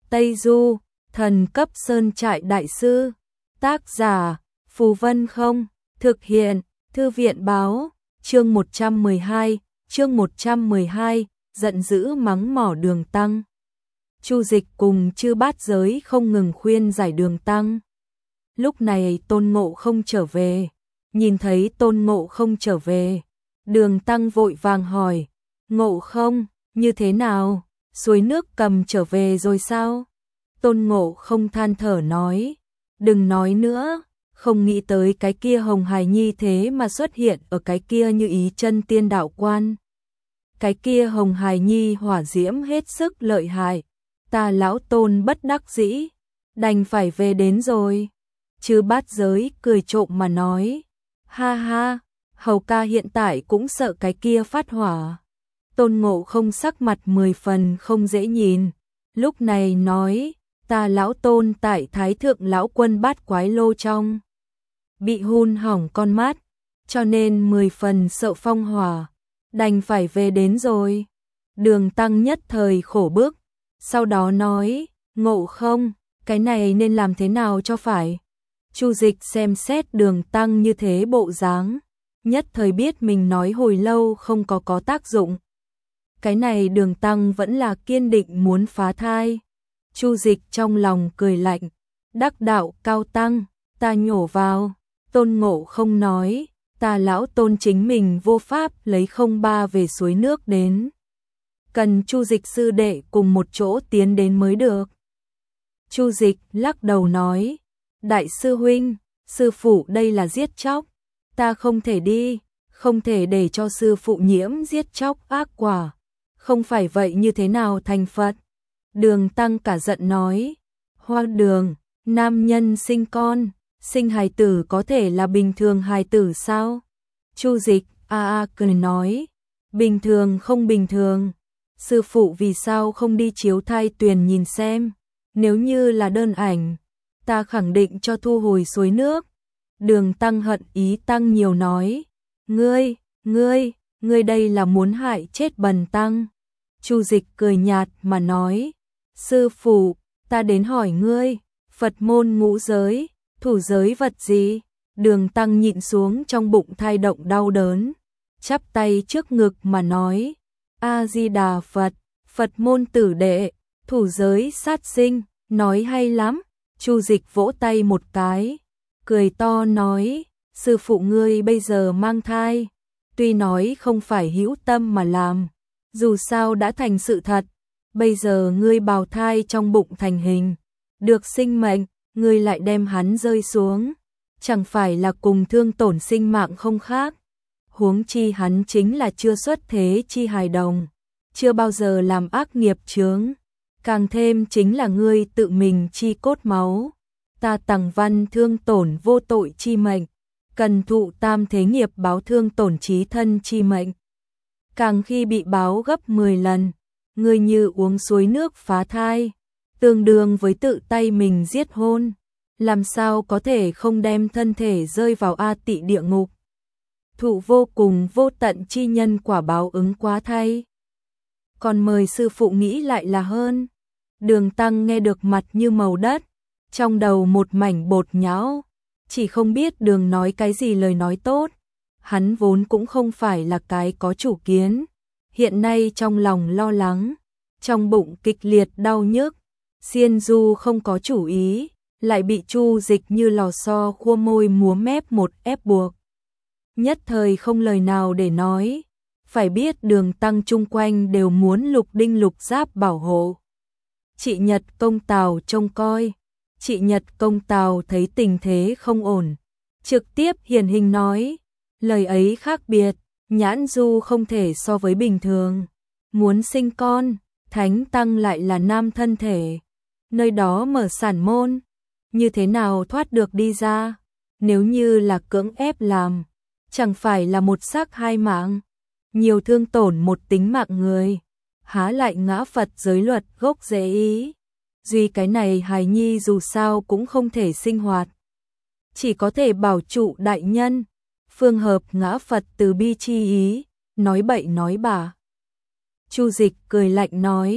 Tây Du, thần cấp sơn trại đại sư. Tác giả, Phù Vân Không. Thực hiện, Thư viện báo. Chương 112, giận dữ mắng mỏ Đường Tăng. Chu Dịch cùng Chư Bát Giới không ngừng khuyên giải Đường Tăng. Lúc này Tôn Ngộ Không trở về, nhìn thấy Tôn Ngộ Không trở về, Đường Tăng vội vàng hỏi, Ngộ Không, như thế nào, suối nước cầm trở về rồi sao? Tôn Ngộ Không than thở nói, đừng nói nữa, không nghĩ tới cái kia Hồng Hài Nhi thế mà xuất hiện ở cái kia Như Ý Chân Tiên Đạo Quan. Cái kia Hồng Hài Nhi hỏa diễm hết sức lợi hại, ta lão Tôn bất đắc dĩ, đành phải về đến rồi. Chư Bát Giới cười trộm mà nói, ha ha, Hầu ca hiện tại cũng sợ cái kia phát hỏa. Tôn Ngộ Không sắc mặt 10 phần không dễ nhìn, lúc này nói, ta lão Tôn tại Thái Thượng Lão Quân Bát Quái Lô trong bị hun hỏng con mắt, cho nên 10 phần sợ phong hỏa, đành phải về đến rồi. Đường Tăng nhất thời khổ bức, sau đó nói, Ngộ Không, cái này nên làm thế nào cho phải? Chu Dịch xem xét Đường Tăng như thế bộ dáng, nhất thời biết mình nói hồi lâu không có tác dụng. Cái này Đường Tăng vẫn là kiên định muốn phá thai. Chu Dịch trong lòng cười lạnh, đắc đạo cao tăng, ta nhổ vào. Tôn Ngộ Không nói, ta lão Tôn chính mình vô pháp lấy 03 về suối nước đến, cần Chu Dịch sư đệ cùng một chỗ tiến đến mới được. Chu Dịch lắc đầu nói, đại sư huynh, sư phụ đây là giết chóc, ta không thể đi, không thể để cho sư phụ nhiễm giết chóc ác quả, không phải vậy như thế nào thành Phật? Đường Tăng cả giận nói, Hoa Đường, nam nhân sinh con, sinh hài tử có thể là bình thường hài tử sao? Chu Dịch cười nói, bình thường không bình thường, sư phụ vì sao không đi chiếu thai tuyền nhìn xem, nếu như là đơn ảnh, ta khẳng định cho thu hồi suối nước. Đường Tăng hận ý tăng nhiều nói, ngươi đây là muốn hại chết Bần Tăng. Chu Dịch cười nhạt mà nói, sư phụ, ta đến hỏi ngươi, Phật môn ngũ giới, thủ giới vật gì? Đường Tăng nhịn xuống trong bụng thai động đau đớn, chắp tay trước ngực mà nói, A-di-đà Phật, Phật môn tử đệ, thủ giới sát sinh, nói hay lắm. Chu Dịch vỗ tay một cái, cười to nói, sư phụ ngươi bây giờ mang thai, tuy nói không phải hữu tâm mà làm, dù sao đã thành sự thật, bây giờ ngươi bào thai trong bụng thành hình, được sinh mệnh, ngươi lại đem hắn rơi xuống, chẳng phải là cùng thương tổn sinh mạng không khác. Huống chi hắn chính là chưa xuất thế chi hài đồng, chưa bao giờ làm ác nghiệp chướng, càng thêm chính là ngươi tự mình chi cốt máu, ta Tằng Văn thương tổn vô tội chi mệnh, cần thụ tam thế nghiệp báo thương tổn chí thân chi mệnh. Càng khi bị báo gấp 10 lần, ngươi như uống suối nước phá thai, tương đương với tự tay mình giết hôn, làm sao có thể không đem thân thể rơi vào A Tị địa ngục, thụ vô cùng vô tận chi nhân quả báo ứng quá thay. Còn mời sư phụ nghĩ lại là hơn. Đường Tăng nghe được mặt như màu đất, trong đầu một mảnh bột nhão, chỉ không biết đường nói cái gì lời nói tốt. Hắn vốn cũng không phải là cái có chủ kiến, hiện nay trong lòng lo lắng, trong bụng kịch liệt đau nhức, Xiên Du không có chủ ý, lại bị Chu Dịch như lò xo khua môi múa mép một ép buộc. Nhất thời không lời nào để nói, phải biết Đường Tăng chung quanh đều muốn Lục Đinh Lục Giáp bảo hộ. Chị Nhật Công Tào trông coi, chị Nhật Công Tào thấy tình thế không ổn, trực tiếp hiển hình nói, lời ấy khác biệt, Nhãn Du không thể so với bình thường, muốn sinh con, Thánh Tăng lại là nam thân thể, nơi đó mở sản môn, như thế nào thoát được đi ra, nếu như là cưỡng ép làm, chẳng phải là một xác hai mạng, nhiều thương tổn một tính mạng người, há lại ngã Phật giới luật gốc rễ ý. Duy cái này hài nhi dù sao cũng không thể sinh hoạt, chỉ có thể bảo trụ đại nhân, phương hợp ngã Phật từ bi chi ý, nói bậy nói bạ. Chu Dịch cười lạnh nói,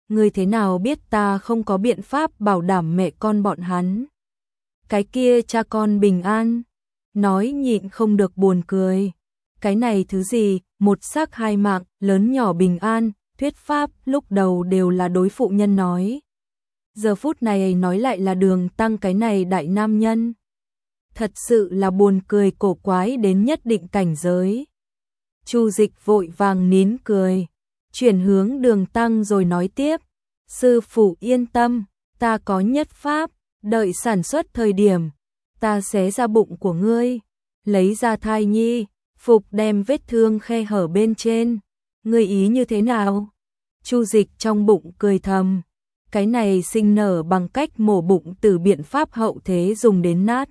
ngươi thế nào biết ta không có biện pháp bảo đảm mẹ con bọn hắn? Cái kia cha con bình an, nói nhịn không được buồn cười. Cái này thứ gì, một xác hai mạng, lớn nhỏ bình an, thuyết pháp lúc đầu đều là đối phụ nhân nói. Giờ phút này nói lại là Đường Tăng cái này đại nam nhân. Thật sự là buồn cười cổ quái đến nhất định cảnh giới. Chu Dịch vội vàng nín cười, chuyển hướng Đường Tăng rồi nói tiếp, sư phụ yên tâm, ta có nhất pháp, đợi sản xuất thời điểm, ta xé ra bụng của ngươi, lấy ra thai nhi, phục đem vết thương khe hở bên trên, ngươi ý như thế nào? Chu Dịch trong bụng cười thầm, cái này sinh nở bằng cách mổ bụng từ biện pháp hậu thế dùng đến nát.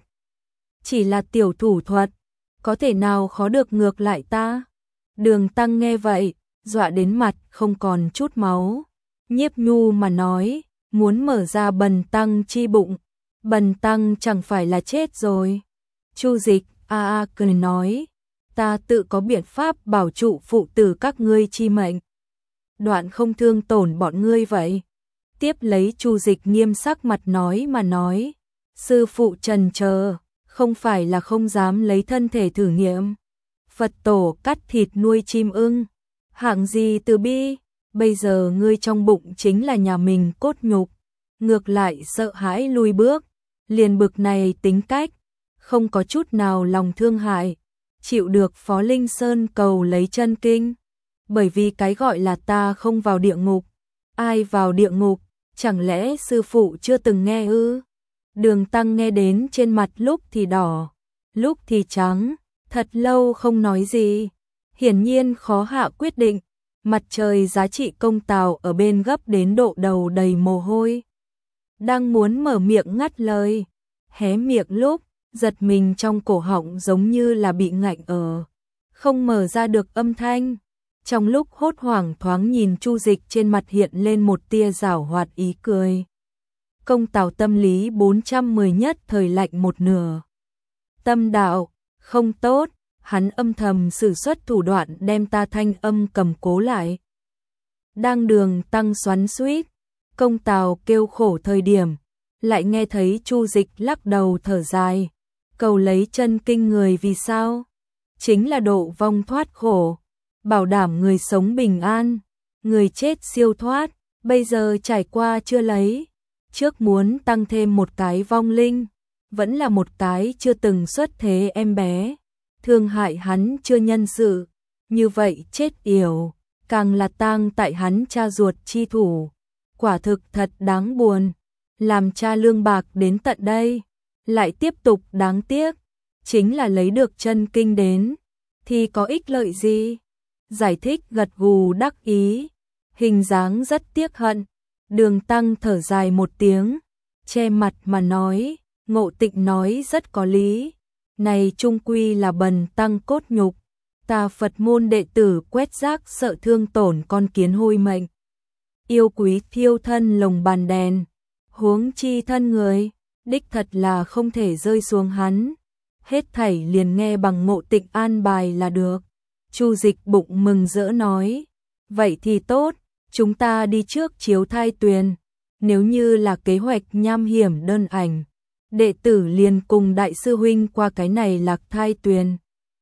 Chỉ là tiểu thủ thuật, có thể nào khó được ngược lại ta? Đường Tăng nghe vậy, dọa đến mặt không còn chút máu, nhiếp nhu mà nói, muốn mở ra Bần Tăng chi bụng, Bần Tăng chẳng phải là chết rồi. Chu Dịch cười nói, ta tự có biện pháp bảo trụ phụ tử các ngươi chi mệnh, đoạn không thương tổn bọn ngươi vậy. Tiếp lấy Chu Dịch nghiêm sắc mặt nói, sư phụ trần chờ, không phải là không dám lấy thân thể thử nghiệm. Phật tổ cắt thịt nuôi chim ưng, hạng gì từ bi, bây giờ ngươi trong bụng chính là nhà mình cốt nhục, ngược lại sợ hãi lùi bước, liền bực này tính cách, không có chút nào lòng thương hại, chịu được Phó Linh Sơn cầu lấy chân kinh, bởi vì cái gọi là ta không vào địa ngục, ai vào địa ngục, chẳng lẽ sư phụ chưa từng nghe ư? Đường Tăng nghe đến trên mặt lúc thì đỏ, lúc thì trắng, thật lâu không nói gì, hiển nhiên khó hạ quyết định, mặt trời giá trị công tào ở bên gấp đến độ đầu đầy mồ hôi. Đang muốn mở miệng ngắt lời, hé miệng lúc, giật mình trong cổ họng giống như là bị ngạnh ở, không mở ra được âm thanh. Trong lúc hốt hoảng thoáng nhìn Chu Dịch trên mặt hiện lên một tia giảo hoạt ý cười. Công tào tâm lý 410 nhất thời lạnh một nửa. Tâm đạo, không tốt, hắn âm thầm sử xuất thủ đoạn đem ta thanh âm cầm cố lại. Đang Đường Tăng xoắn xuýt, công tào kêu khổ thời điểm, lại nghe thấy Chu Dịch lắc đầu thở dài, cầu lấy chân kinh người vì sao? Chính là độ vong thoát khổ, bảo đảm người sống bình an, người chết siêu thoát, bây giờ trải qua chưa lấy, trước muốn tăng thêm một cái vong linh, vẫn là một cái chưa từng xuất thế em bé, thương hại hắn chưa nhân sự, như vậy chết yểu, càng là tang tại hắn cha ruột chi thủ, quả thực thật đáng buồn, làm cha lương bạc đến tận đây, lại tiếp tục đáng tiếc, chính là lấy được chân kinh đến, thì có ích lợi gì? Giải thích gật gù đắc ý, hình dáng rất tiếc hận, Đường Tăng thở dài một tiếng, che mặt mà nói, Ngộ Tịnh nói rất có lý, này chung quy là Bần Tăng cốt nhục, ta Phật môn đệ tử quét rác sợ thương tổn con kiến hôi mệnh, yêu quý thiêu thân lồng bàn đèn, huống chi thân người, đích thật là không thể rơi xuống hắn, hết thảy liền nghe bằng Ngộ Tịnh an bài là được. Chu Dịch bụng mừng rỡ nói, vậy thì tốt, chúng ta đi trước chiếu thai tuyền, nếu như là kế hoạch nham hiểm đơn ảnh, đệ tử liền cùng đại sư huynh qua cái này lạc thai tuyền,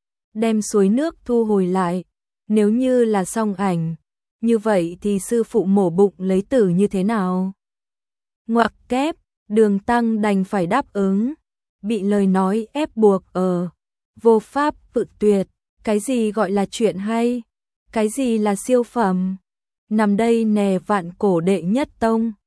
đem suối nước thu hồi lại, nếu như là song ảnh, như vậy thì sư phụ mổ bụng lấy tử như thế nào? Ngoặc kép, Đường Tăng đành phải đáp ứng, bị lời nói ép buộc vô pháp cự tuyệt. Cái gì gọi là chuyện hay? Cái gì là siêu phẩm? Nằm đây nè vạn cổ đệ nhất tông,